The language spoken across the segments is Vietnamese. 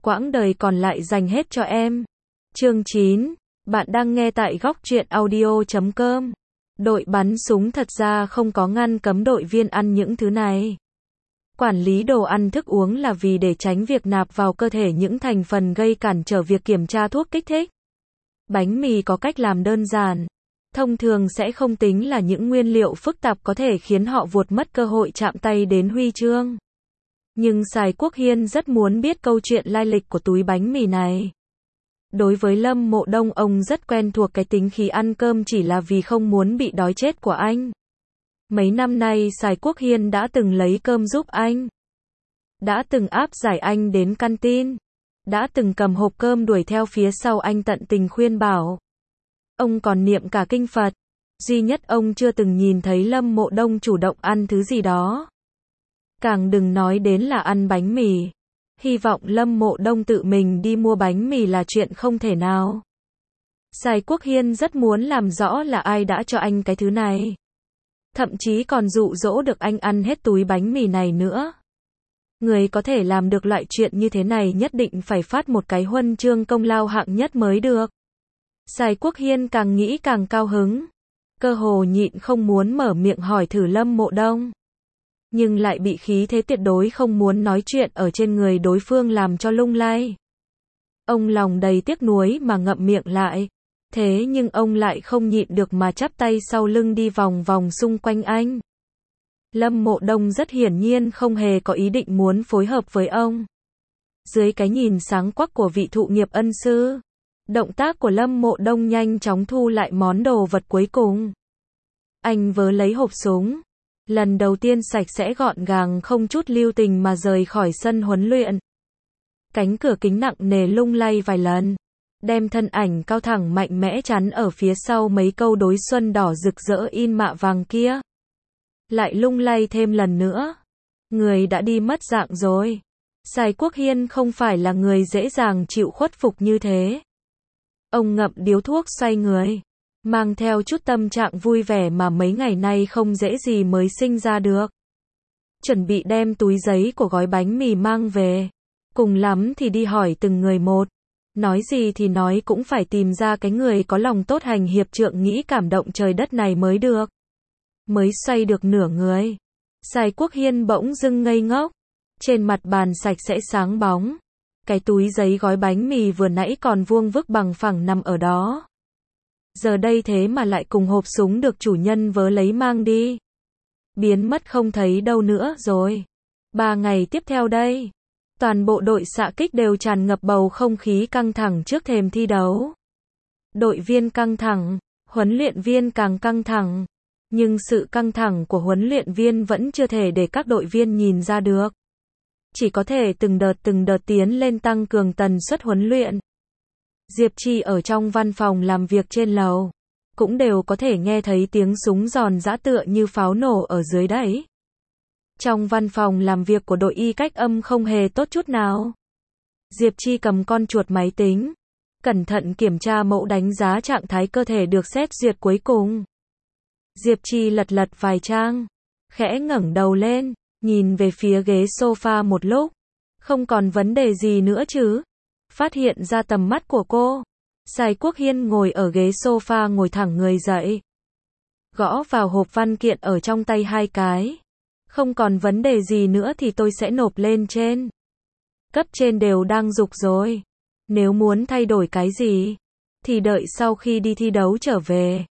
quãng đời còn lại dành hết cho em. Chương 9. Bạn đang nghe tại góc truyện audio.com. Đội bắn súng thật ra không có ngăn cấm đội viên ăn những thứ này. Quản lý đồ ăn thức uống là vì để tránh việc nạp vào cơ thể những thành phần gây cản trở việc kiểm tra thuốc kích thích. Bánh mì có cách làm đơn giản. Thông thường sẽ không tính là những nguyên liệu phức tạp có thể khiến họ vuột mất cơ hội chạm tay đến huy chương. Nhưng Sài Quốc Hiên rất muốn biết câu chuyện lai lịch của túi bánh mì này. Đối với Lâm Mộ Đông, ông rất quen thuộc cái tính khí ăn cơm chỉ là vì không muốn bị đói chết của anh. Mấy năm nay Sài Quốc Hiên đã từng lấy cơm giúp anh. Đã từng áp giải anh đến canteen. Đã từng cầm hộp cơm đuổi theo phía sau anh tận tình khuyên bảo. Ông còn niệm cả kinh Phật. Duy nhất ông chưa từng nhìn thấy Lâm Mộ Đông chủ động ăn thứ gì đó. Càng đừng nói đến là ăn bánh mì. Hy vọng Lâm Mộ Đông tự mình đi mua bánh mì là chuyện không thể nào. Sài Quốc Hiên rất muốn làm rõ là ai đã cho anh cái thứ này. Thậm chí còn dụ dỗ được anh ăn hết túi bánh mì này nữa. Người có thể làm được loại chuyện như thế này nhất định phải phát một cái huân chương công lao hạng nhất mới được. Sài Quốc Hiên càng nghĩ càng cao hứng. Cơ hồ nhịn không muốn mở miệng hỏi thử Lâm Mộ Đông. Nhưng lại bị khí thế tuyệt đối không muốn nói chuyện ở trên người đối phương làm cho lung lay. Ông lòng đầy tiếc nuối mà ngậm miệng lại. Thế nhưng ông lại không nhịn được mà chắp tay sau lưng đi vòng vòng xung quanh anh. Lâm Mộ Đông rất hiển nhiên không hề có ý định muốn phối hợp với ông. Dưới cái nhìn sáng quắc của vị thụ nghiệp ân sư, động tác của Lâm Mộ Đông nhanh chóng thu lại món đồ vật cuối cùng. Anh vớ lấy hộp súng. Lần đầu tiên sạch sẽ gọn gàng không chút lưu tình mà rời khỏi sân huấn luyện. Cánh cửa kính nặng nề lung lay vài lần. Đem thân ảnh cao thẳng mạnh mẽ chắn ở phía sau mấy câu đối xuân đỏ rực rỡ in mạ vàng kia. Lại lung lay thêm lần nữa. Người đã đi mất dạng rồi. Sài Quốc Hiên không phải là người dễ dàng chịu khuất phục như thế. Ông ngậm điếu thuốc xoay người. Mang theo chút tâm trạng vui vẻ mà mấy ngày nay không dễ gì mới sinh ra được. Chuẩn bị đem túi giấy của gói bánh mì mang về. Cùng lắm thì đi hỏi từng người một. Nói gì thì nói cũng phải tìm ra cái người có lòng tốt hành hiệp trượng nghĩ cảm động trời đất này mới được. Mới xoay được nửa người. Sài Quốc Hiên bỗng dưng ngây ngốc. Trên mặt bàn sạch sẽ sáng bóng. Cái túi giấy gói bánh mì vừa nãy còn vuông vức bằng phẳng nằm ở đó. Giờ đây thế mà lại cùng hộp súng được chủ nhân vớ lấy mang đi. Biến mất không thấy đâu nữa rồi. 3 ngày tiếp theo đây, toàn bộ đội xạ kích đều tràn ngập bầu không khí căng thẳng trước thềm thi đấu. Đội viên căng thẳng, huấn luyện viên càng căng thẳng. Nhưng sự căng thẳng của huấn luyện viên vẫn chưa thể để các đội viên nhìn ra được. Chỉ có thể từng đợt tiến lên tăng cường tần suất huấn luyện. Diệp Chi ở trong văn phòng làm việc trên lầu, cũng đều có thể nghe thấy tiếng súng giòn giã tựa như pháo nổ ở dưới đấy. Trong văn phòng làm việc của đội y cách âm không hề tốt chút nào. Diệp Chi cầm con chuột máy tính, cẩn thận kiểm tra mẫu đánh giá trạng thái cơ thể được xét duyệt cuối cùng. Diệp Chi lật vài trang, khẽ ngẩng đầu lên, nhìn về phía ghế sofa một lúc. Không còn vấn đề gì nữa chứ? Phát hiện ra tầm mắt của cô, Sài Quốc Hiên ngồi ở ghế sofa ngồi thẳng người dậy. Gõ vào hộp văn kiện ở trong tay 2 cái. Không còn vấn đề gì nữa thì tôi sẽ nộp lên trên. Cấp trên đều đang giục rồi. Nếu muốn thay đổi cái gì, thì đợi sau khi đi thi đấu trở về.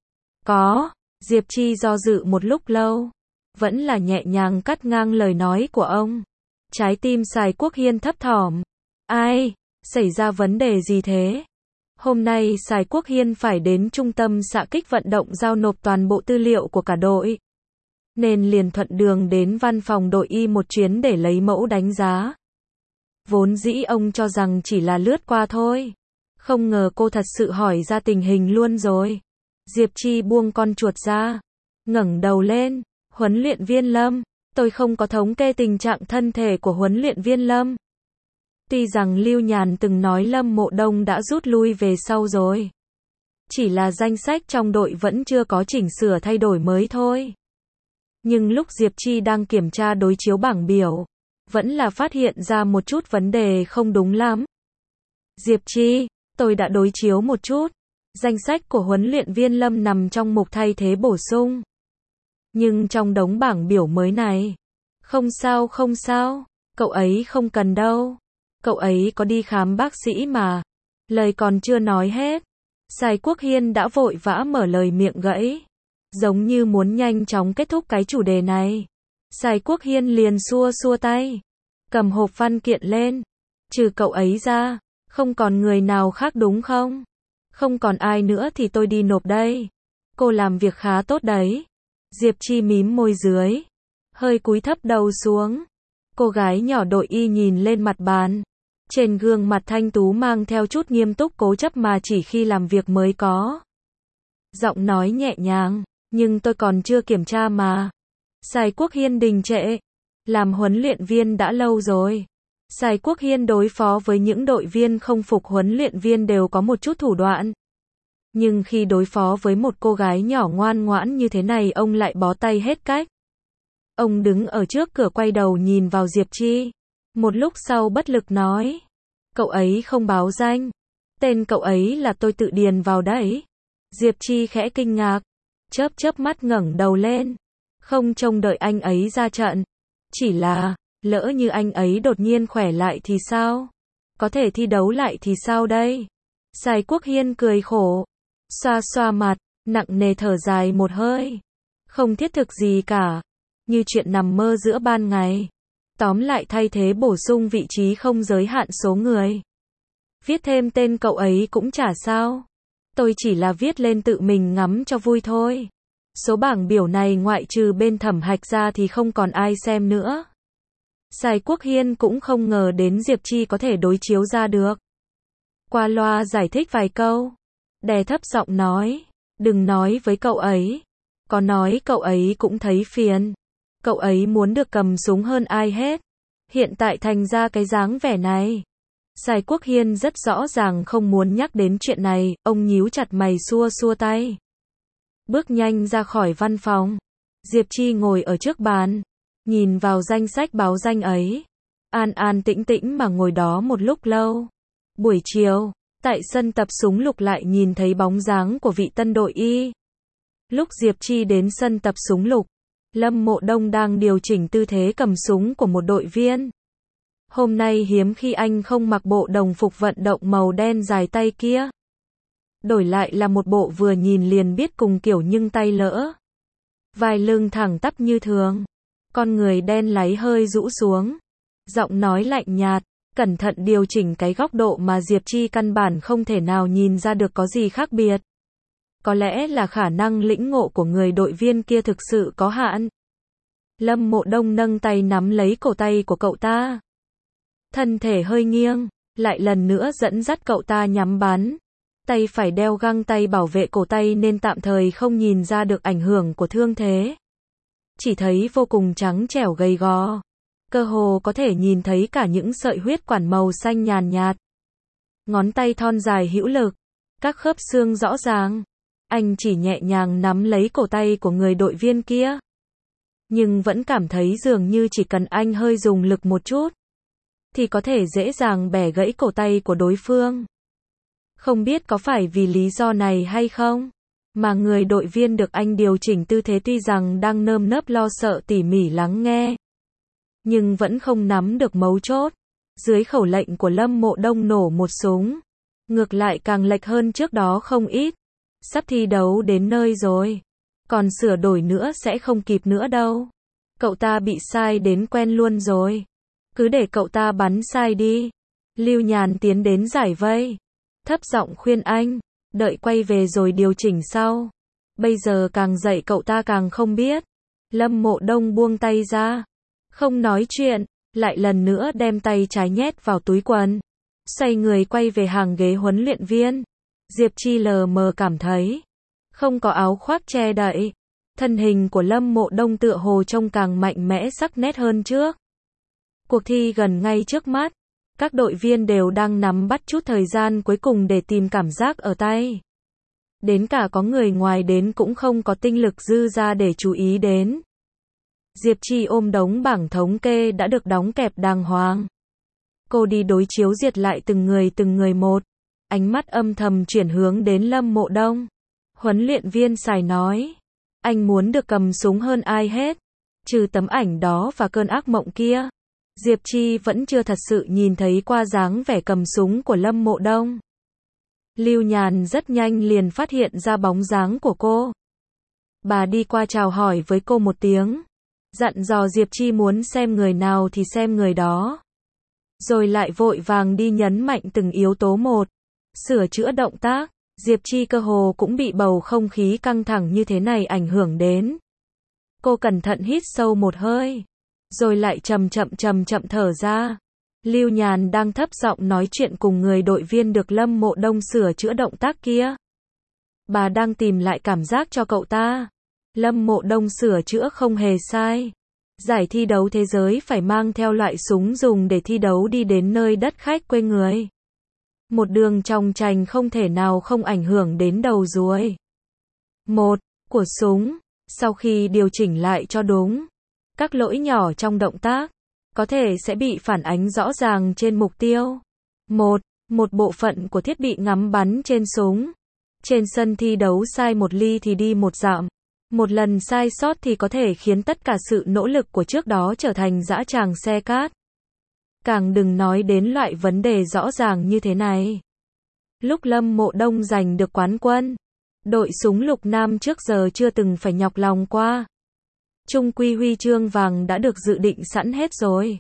Diệp Chi do dự một lúc lâu. Vẫn là nhẹ nhàng cắt ngang lời nói của ông. Trái tim Sài Quốc Hiên thấp thỏm. Ai? Xảy ra vấn đề gì thế? Hôm nay Sài Quốc Hiên phải đến trung tâm xạ kích vận động giao nộp toàn bộ tư liệu của cả đội. Nên liền thuận đường đến văn phòng đội y một chuyến để lấy mẫu đánh giá. Vốn dĩ ông cho rằng chỉ là lướt qua thôi. Không ngờ cô thật sự hỏi ra tình hình luôn rồi. Diệp Chi buông con chuột ra. Ngẩng đầu lên. Huấn luyện viên Lâm, tôi không có thống kê tình trạng thân thể của huấn luyện viên Lâm. Tuy rằng Lưu Nhàn từng nói Lâm Mộ Đông đã rút lui về sau rồi. Chỉ là danh sách trong đội vẫn chưa có chỉnh sửa thay đổi mới thôi. Nhưng lúc Diệp Chi đang kiểm tra đối chiếu bảng biểu, vẫn là phát hiện ra một chút vấn đề không đúng lắm. Diệp Chi, tôi đã đối chiếu một chút. Danh sách của huấn luyện viên Lâm nằm trong mục thay thế bổ sung. Nhưng trong đống bảng biểu mới này, không sao, cậu ấy không cần đâu. Cậu ấy có đi khám bác sĩ mà. Lời còn chưa nói hết, Sài Quốc Hiên đã vội vã mở lời miệng gãy. Giống như muốn nhanh chóng kết thúc cái chủ đề này. Sài Quốc Hiên liền xua tay, cầm hộp văn kiện lên. Trừ cậu ấy ra, không còn người nào khác đúng không? Không còn ai nữa thì tôi đi nộp đây. Cô làm việc khá tốt đấy. Diệp Chi mím môi dưới, hơi cúi thấp đầu xuống. Cô gái nhỏ đội y nhìn lên mặt bàn. Trên gương mặt thanh tú mang theo chút nghiêm túc cố chấp mà chỉ khi làm việc mới có. Giọng nói nhẹ nhàng, nhưng tôi còn chưa kiểm tra mà. Sài Quốc Hiên đình trệ. Làm huấn luyện viên đã lâu rồi. Sài Quốc Hiên đối phó với những đội viên không phục huấn luyện viên đều có một chút thủ đoạn. Nhưng khi đối phó với một cô gái nhỏ ngoan ngoãn như thế này ông lại bó tay hết cách. Ông đứng ở trước cửa quay đầu nhìn vào Diệp Chi. Một lúc sau bất lực nói. Cậu ấy không báo danh. Tên cậu ấy là tôi tự điền vào đấy. Diệp Chi khẽ kinh ngạc. Chớp mắt ngẩng đầu lên. Không trông đợi anh ấy ra trận. Chỉ là, lỡ như anh ấy đột nhiên khỏe lại thì sao? Có thể thi đấu lại thì sao đây? Sài Quốc Hiên cười khổ. Xoa mặt, nặng nề thở dài một hơi. Không thiết thực gì cả. Như chuyện nằm mơ giữa ban ngày. Tóm lại thay thế bổ sung vị trí không giới hạn số người. Viết thêm tên cậu ấy cũng chả sao. Tôi chỉ là viết lên tự mình ngắm cho vui thôi. Số bảng biểu này ngoại trừ bên thẩm hạch ra thì không còn ai xem nữa. Sài Quốc Hiên cũng không ngờ đến Diệp Chi có thể đối chiếu ra được. Qua loa giải thích vài câu. Đè thấp giọng nói. Đừng nói với cậu ấy. Có nói cậu ấy cũng thấy phiền. Cậu ấy muốn được cầm súng hơn ai hết. Hiện tại thành ra cái dáng vẻ này. Sài Quốc Hiên rất rõ ràng không muốn nhắc đến chuyện này. Ông nhíu chặt mày xua tay. Bước nhanh ra khỏi văn phòng. Diệp Chi ngồi ở trước bàn. Nhìn vào danh sách báo danh ấy. An tĩnh mà ngồi đó một lúc lâu. Buổi chiều, tại sân tập súng Lục lại nhìn thấy bóng dáng của vị tân đội y. Lúc Diệp Chi đến sân tập súng Lục, Lâm Mộ Đông đang điều chỉnh tư thế cầm súng của một đội viên. Hôm nay hiếm khi anh không mặc bộ đồng phục vận động màu đen dài tay kia. Đổi lại là một bộ vừa nhìn liền biết cùng kiểu nhưng tay lỡ. Vai lưng thẳng tắp như thường. Con người đen láy hơi rũ xuống. Giọng nói lạnh nhạt, cẩn thận điều chỉnh cái góc độ mà Diệp Chi căn bản không thể nào nhìn ra được có gì khác biệt. Có lẽ là khả năng lĩnh ngộ của người đội viên kia thực sự có hạn. Lâm Mộ Đông nâng tay nắm lấy cổ tay của cậu ta. Thân thể hơi nghiêng, lại lần nữa dẫn dắt cậu ta nhắm bắn. Tay phải đeo găng tay bảo vệ cổ tay nên tạm thời không nhìn ra được ảnh hưởng của thương thế. Chỉ thấy vô cùng trắng trẻo gầy gò. Cơ hồ có thể nhìn thấy cả những sợi huyết quản màu xanh nhàn nhạt. Ngón tay thon dài hữu lực. Các khớp xương rõ ràng. Anh chỉ nhẹ nhàng nắm lấy cổ tay của người đội viên kia. Nhưng vẫn cảm thấy dường như chỉ cần anh hơi dùng lực một chút. Thì có thể dễ dàng bẻ gãy cổ tay của đối phương. Không biết có phải vì lý do này hay không, mà người đội viên được anh điều chỉnh tư thế tuy rằng đang nơm nớp lo sợ tỉ mỉ lắng nghe. Nhưng vẫn không nắm được mấu chốt. Dưới khẩu lệnh của Lâm Mộ Đông nổ một súng. Ngược lại càng lệch hơn trước đó không ít. Sắp thi đấu đến nơi rồi. Còn sửa đổi nữa sẽ không kịp nữa đâu. Cậu ta bị sai đến quen luôn rồi. Cứ để cậu ta bắn sai đi. Lưu Nhàn tiến đến giải vây. Thấp giọng khuyên anh. Đợi quay về rồi điều chỉnh sau. Bây giờ càng dạy cậu ta càng không biết. Lâm Mộ Đông buông tay ra. Không nói chuyện. Lại lần nữa đem tay trái nhét vào túi quần. Xoay người quay về hàng ghế huấn luyện viên. Diệp Chi lờ mờ cảm thấy. Không có áo khoác che đậy. Thân hình của Lâm Mộ Đông tựa hồ trông càng mạnh mẽ sắc nét hơn trước. Cuộc thi gần ngay trước mắt. Các đội viên đều đang nắm bắt chút thời gian cuối cùng để tìm cảm giác ở tay. Đến cả có người ngoài đến cũng không có tinh lực dư ra để chú ý đến. Diệp Chi ôm đống bảng thống kê đã được đóng kẹp đàng hoàng. Cô đi đối chiếu diệt lại từng người một. Ánh mắt âm thầm chuyển hướng đến Lâm Mộ Đông. Huấn luyện viên Sài nói. Anh muốn được cầm súng hơn ai hết. Trừ tấm ảnh đó và cơn ác mộng kia. Diệp Chi vẫn chưa thật sự nhìn thấy qua dáng vẻ cầm súng của Lâm Mộ Đông. Lưu Nhàn rất nhanh liền phát hiện ra bóng dáng của cô. Bà đi qua chào hỏi với cô một tiếng. Dặn dò Diệp Chi muốn xem người nào thì xem người đó. Rồi lại vội vàng đi nhấn mạnh từng yếu tố một. Sửa chữa động tác. Diệp Chi cơ hồ cũng bị bầu không khí căng thẳng như thế này ảnh hưởng đến. Cô cẩn thận hít sâu một hơi. Rồi lại chậm chậm thở ra. Lưu Nhàn đang thấp giọng nói chuyện cùng người đội viên được Lâm Mộ Đông sửa chữa động tác kia. Bà đang tìm lại cảm giác cho cậu ta. Lâm Mộ Đông sửa chữa không hề sai. Giải thi đấu thế giới phải mang theo loại súng dùng để thi đấu đi đến nơi đất khách quê người. Một đường trong trành không thể nào không ảnh hưởng đến đầu ruồi. Một, của súng. Sau khi điều chỉnh lại cho đúng, các lỗi nhỏ trong động tác có thể sẽ bị phản ánh rõ ràng trên mục tiêu. Một bộ phận của thiết bị ngắm bắn trên súng. Trên sân thi đấu sai một ly thì đi một dặm. Một lần sai sót thì có thể khiến tất cả sự nỗ lực của trước đó trở thành dã tràng xe cát. Càng đừng nói đến loại vấn đề rõ ràng như thế này. Lúc Lâm Mộ Đông giành được quán quân, đội súng lục nam trước giờ chưa từng phải nhọc lòng qua. Chung quy huy chương vàng đã được dự định sẵn hết rồi.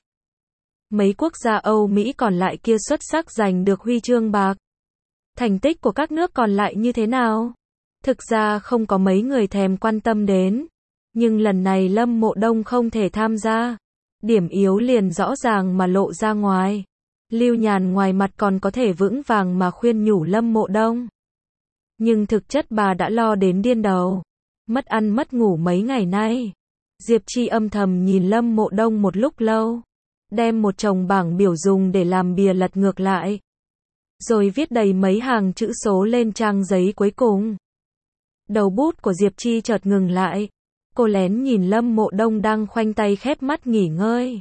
Mấy quốc gia Âu Mỹ còn lại kia xuất sắc giành được huy chương bạc. Thành tích của các nước còn lại như thế nào? Thực ra không có mấy người thèm quan tâm đến. Nhưng lần này Lâm Mộ Đông không thể tham gia. Điểm yếu liền rõ ràng mà lộ ra ngoài. Lưu Nhàn ngoài mặt còn có thể vững vàng mà khuyên nhủ Lâm Mộ Đông. Nhưng thực chất bà đã lo đến điên đầu. Mất ăn mất ngủ mấy ngày nay. Diệp Chi âm thầm nhìn Lâm Mộ Đông một lúc lâu. Đem một chồng bảng biểu dùng để làm bìa lật ngược lại. Rồi viết đầy mấy hàng chữ số lên trang giấy cuối cùng. Đầu bút của Diệp Chi chợt ngừng lại. Cô lén nhìn Lâm Mộ Đông đang khoanh tay khép mắt nghỉ ngơi.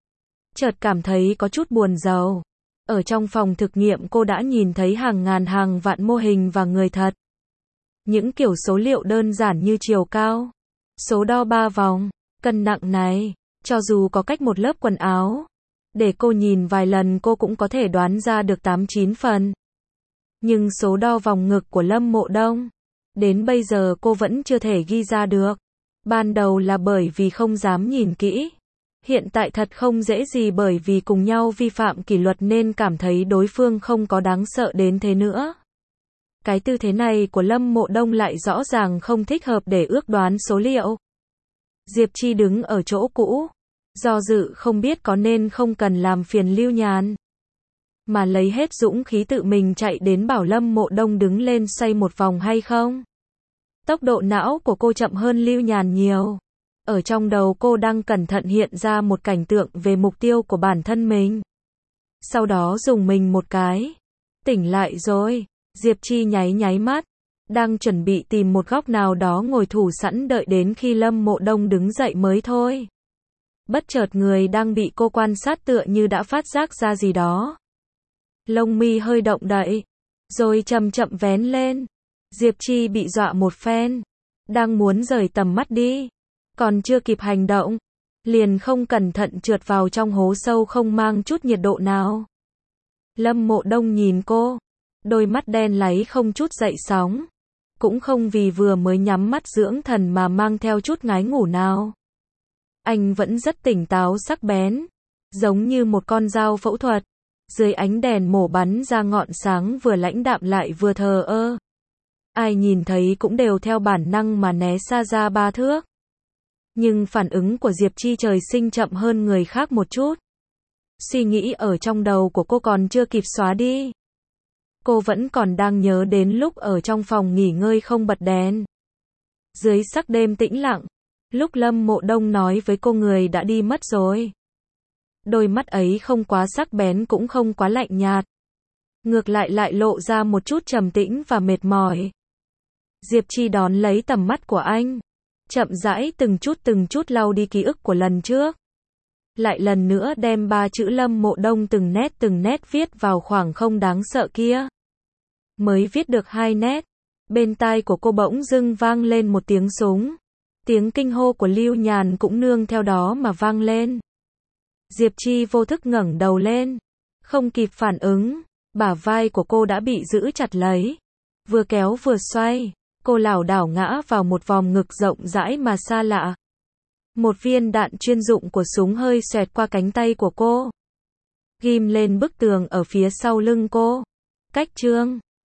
Chợt cảm thấy có chút buồn rầu. Ở trong phòng thực nghiệm cô đã nhìn thấy hàng ngàn hàng vạn mô hình và người thật. Những kiểu số liệu đơn giản như chiều cao, số đo 3 vòng, cân nặng này, cho dù có cách một lớp quần áo, để cô nhìn vài lần cô cũng có thể đoán ra được 8-9 phần. Nhưng số đo vòng ngực của Lâm Mộ Đông, đến bây giờ cô vẫn chưa thể ghi ra được. Ban đầu là bởi vì không dám nhìn kỹ. Hiện tại thật không dễ gì bởi vì cùng nhau vi phạm kỷ luật nên cảm thấy đối phương không có đáng sợ đến thế nữa. Cái tư thế này của Lâm Mộ Đông lại rõ ràng không thích hợp để ước đoán số liệu. Diệp Chi đứng ở chỗ cũ, do dự không biết có nên không cần làm phiền Lưu Nhàn, mà lấy hết dũng khí tự mình chạy đến bảo Lâm Mộ Đông đứng lên xoay một vòng hay không. Tốc độ não của cô chậm hơn Lưu Nhàn nhiều. Ở trong đầu cô đang cẩn thận hiện ra một cảnh tượng về mục tiêu của bản thân mình. Sau đó dùng mình một cái. Tỉnh lại rồi. Diệp Chi nháy mắt. Đang chuẩn bị tìm một góc nào đó ngồi thủ sẵn đợi đến khi Lâm Mộ Đông đứng dậy mới thôi. Bất chợt người đang bị cô quan sát tựa như đã phát giác ra gì đó. Lông mi hơi động đậy. Rồi chậm vén lên. Diệp Chi bị dọa một phen. Đang muốn rời tầm mắt đi. Còn chưa kịp hành động. Liền không cẩn thận trượt vào trong hố sâu không mang chút nhiệt độ nào. Lâm Mộ Đông nhìn cô. Đôi mắt đen láy không chút dậy sóng. Cũng không vì vừa mới nhắm mắt dưỡng thần mà mang theo chút ngái ngủ nào. Anh vẫn rất tỉnh táo sắc bén. Giống như một con dao phẫu thuật. Dưới ánh đèn mổ bắn ra ngọn sáng vừa lãnh đạm lại vừa thờ ơ. Ai nhìn thấy cũng đều theo bản năng mà né xa ra 3 thước. Nhưng phản ứng của Diệp Chi trời sinh chậm hơn người khác một chút. Suy nghĩ ở trong đầu của cô còn chưa kịp xóa đi. Cô vẫn còn đang nhớ đến lúc ở trong phòng nghỉ ngơi không bật đèn. Dưới sắc đêm tĩnh lặng, lúc Lâm Mộ Đông nói với cô người đã đi mất rồi. Đôi mắt ấy không quá sắc bén cũng không quá lạnh nhạt. Ngược lại lộ ra một chút trầm tĩnh và mệt mỏi. Diệp Chi đón lấy tầm mắt của anh. Chậm rãi từng chút lau đi ký ức của lần trước. lại lần nữa đem ba chữ Lâm Mộ Đông từng nét viết vào khoảng không đáng sợ kia. Mới viết được 2 nét, bên tai của cô bỗng dưng vang lên một tiếng súng. Tiếng kinh hô của Lưu Nhàn cũng nương theo đó mà vang lên. Diệp Chi vô thức ngẩng đầu lên, không kịp phản ứng, bả vai của cô đã bị giữ chặt lấy. Vừa kéo vừa xoay, cô lảo đảo ngã vào một vòng ngực rộng rãi mà xa lạ. Một viên đạn chuyên dụng của súng hơi xoẹt qua cánh tay của cô, ghim lên bức tường ở phía sau lưng cô. Cách chương